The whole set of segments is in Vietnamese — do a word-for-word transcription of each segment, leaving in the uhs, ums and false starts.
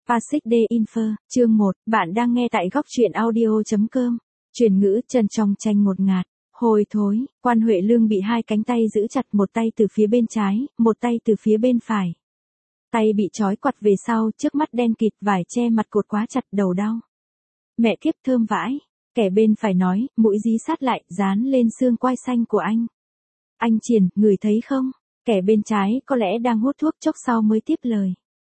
Pacific Day Info, chương một, bạn đang nghe tại góc truyện audio chấm com. Truyền ngữ chân trong tranh ngột ngạt, hôi thối, Quan Huệ Lương bị hai cánh tay giữ chặt, một tay từ phía bên trái, một tay từ phía bên phải. Tay bị trói quặt về sau, trước mắt đen kịt, vải che mặt cột quá chặt, đầu đau. Mẹ kiếp thơm vãi, kẻ bên phải nói, mũi dí sát lại, dán lên xương quai xanh của anh. Anh Triển, ngửi thấy không? Kẻ bên trái có lẽ đang hút thuốc, chốc sau mới tiếp lời.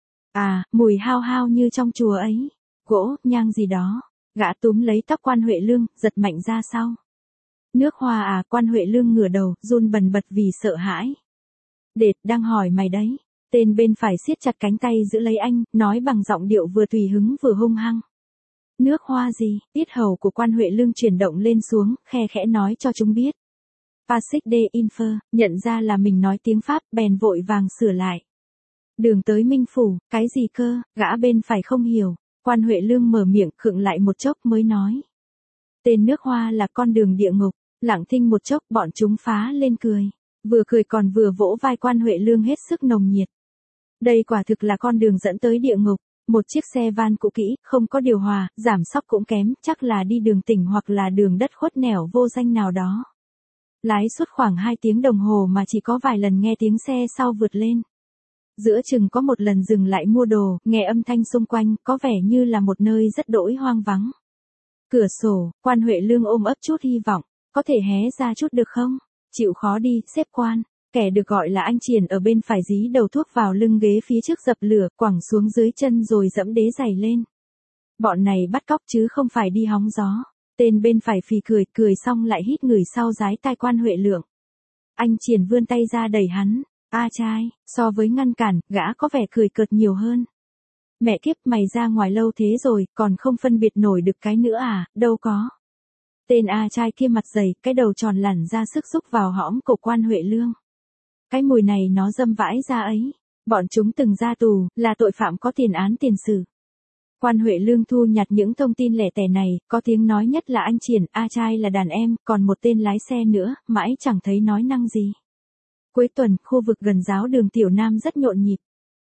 À, mùi hao hao như trong chùa ấy. Gỗ, nhang gì đó. Gã túm lấy tóc Quan Huệ Lương, giật mạnh ra sau. Nước hoa à? Quan Huệ Lương ngửa đầu, run bần bật vì sợ hãi. Đệt, đang hỏi mày đấy. Tên bên phải siết chặt cánh tay giữ lấy anh, nói bằng giọng điệu vừa tùy hứng vừa hung hăng. Nước hoa gì? Tiết hầu của Quan Huệ Lương chuyển động lên xuống, khe khẽ nói cho chúng biết. Pacific Day Info, nhận ra là mình nói tiếng Pháp, bèn vội vàng sửa lại. Đường tới Minh Phủ, cái gì cơ? Gã bên phải không hiểu. Quan Huệ Lương mở miệng khựng lại một chốc mới nói. Tên nước hoa là con đường địa ngục. Lặng thinh một chốc, bọn chúng phá lên cười. Vừa cười còn vừa vỗ vai Quan Huệ Lương hết sức nồng nhiệt. Đây quả thực là con đường dẫn tới địa ngục. Một chiếc xe van cũ kỹ, không có điều hòa, giảm xóc cũng kém, chắc là đi đường tỉnh hoặc là đường đất khuất nẻo vô danh nào đó. Lái suốt khoảng hai tiếng đồng hồ mà chỉ có vài lần nghe tiếng xe sau vượt lên. Giữa chừng có một lần dừng lại mua đồ, nghe âm thanh xung quanh, có vẻ như là một nơi rất đỗi hoang vắng. Cửa sổ, Quan Huệ Lương ôm ấp chút hy vọng, có thể hé ra chút được không? Chịu khó đi, sếp Quan. Kẻ được gọi là anh Triển ở bên phải dí đầu thuốc vào lưng ghế phía trước dập lửa, quẳng xuống dưới chân rồi dẫm đế giày lên. Bọn này bắt cóc chứ không phải đi hóng gió. Tên bên phải phì cười, cười xong lại hít người sau dái tai Quan Huệ Lượng. Anh Triển vươn tay ra đẩy hắn. A trai, so với ngăn cản, gã có vẻ cười cợt nhiều hơn. Mẹ kiếp, mày ra ngoài lâu thế rồi, còn không phân biệt nổi được cái nữa à? Đâu có. Tên A trai kia mặt dày, cái đầu tròn lẳn ra sức xúc vào hõm cổ Quan Huệ Lương. Cái mùi này nó dâm vãi ra ấy. Bọn chúng từng ra tù, là tội phạm có tiền án tiền sử. Quan Huệ Lương thu nhặt những thông tin lẻ tẻ này, có tiếng nói nhất là anh Triển, A trai là đàn em, còn một tên lái xe nữa, mãi chẳng thấy nói năng gì. Cuối tuần, khu vực gần giáo đường Tiểu Nam rất nhộn nhịp.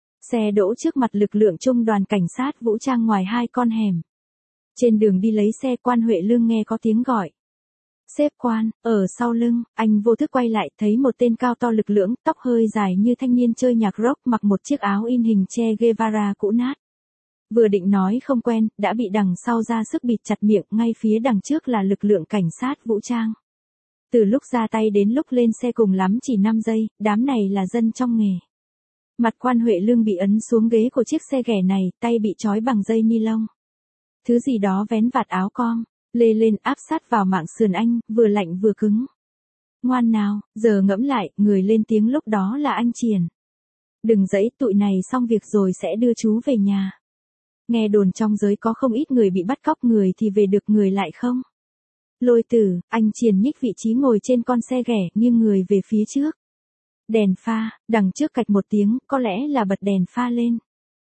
Xe đỗ trước mặt lực lượng trung đoàn cảnh sát vũ trang ngoài hai con hẻm. Trên đường đi lấy xe, Quan Huệ Lương nghe có tiếng gọi. Sếp Quan, ở sau lưng, anh vô thức quay lại, thấy một tên cao to lực lưỡng, tóc hơi dài như thanh niên chơi nhạc rock, mặc một chiếc áo in hình Che Guevara cũ nát. Vừa định nói không quen, đã bị đằng sau ra sức bịt chặt miệng, ngay phía đằng trước là lực lượng cảnh sát vũ trang. Từ lúc ra tay đến lúc lên xe cùng lắm chỉ năm giây, đám này là dân trong nghề. Mặt Quan Huệ Lương bị ấn xuống ghế của chiếc xe ghẻ này, tay bị trói bằng dây ni lông. Thứ gì đó vén vạt áo com, lê lên áp sát vào mạng sườn anh, vừa lạnh vừa cứng. Ngoan nào, giờ ngẫm lại, người lên tiếng lúc đó là anh Triển. Đừng dẫy, tụi này xong việc rồi sẽ đưa chú về nhà. Nghe đồn trong giới có không ít người bị bắt cóc, người thì về được, người lại không. Lôi Tử, anh Triển nhích vị trí ngồi trên con xe ghẻ, nghiêng người về phía trước. Đèn pha, đằng trước cạch một tiếng, có lẽ là bật đèn pha lên.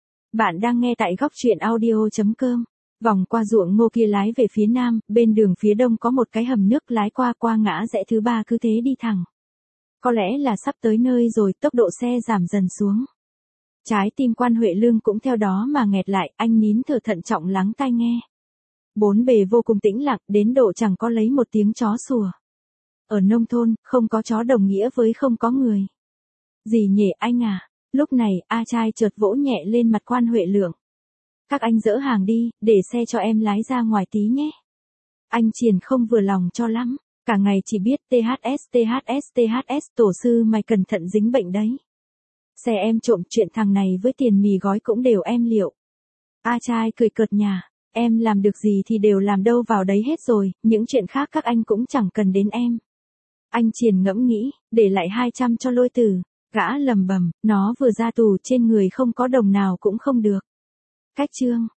Bạn đang nghe tại góc truyện audio chấm com. Vòng qua ruộng ngô kia lái về phía nam, bên đường phía đông có một cái hầm nước lái qua qua ngã rẽ thứ ba, cứ thế đi thẳng. Có lẽ là sắp tới nơi rồi, tốc độ xe giảm dần xuống. Trái tim Quan Huệ Lương cũng theo đó mà nghẹt lại, anh nín thở thận trọng lắng tai nghe. Bốn bề vô cùng tĩnh lặng, đến độ chẳng có lấy một tiếng chó sủa. Ở nông thôn, không có chó đồng nghĩa với không có người. Gì nhỉ anh à? Lúc này, A trai chợt vỗ nhẹ lên mặt Quan Huệ Lượng. Các anh dỡ hàng đi, để xe cho em lái ra ngoài tí nhé. Anh Triển không vừa lòng cho lắm, cả ngày chỉ biết tê hát ét tê hát ét tê hát ét, tổ sư mày cẩn thận dính bệnh đấy. Xe em trộm, chuyện thằng này với tiền mì gói cũng đều em liệu. A trai cười cợt nhà. Em làm được gì thì đều làm đâu vào đấy hết rồi, những chuyện khác các anh cũng chẳng cần đến em. Anh Triển ngẫm nghĩ, để lại hai trăm cho Lôi Tử. Gã lầm bầm, nó vừa ra tù, trên người không có đồng nào cũng không được. Cách chương,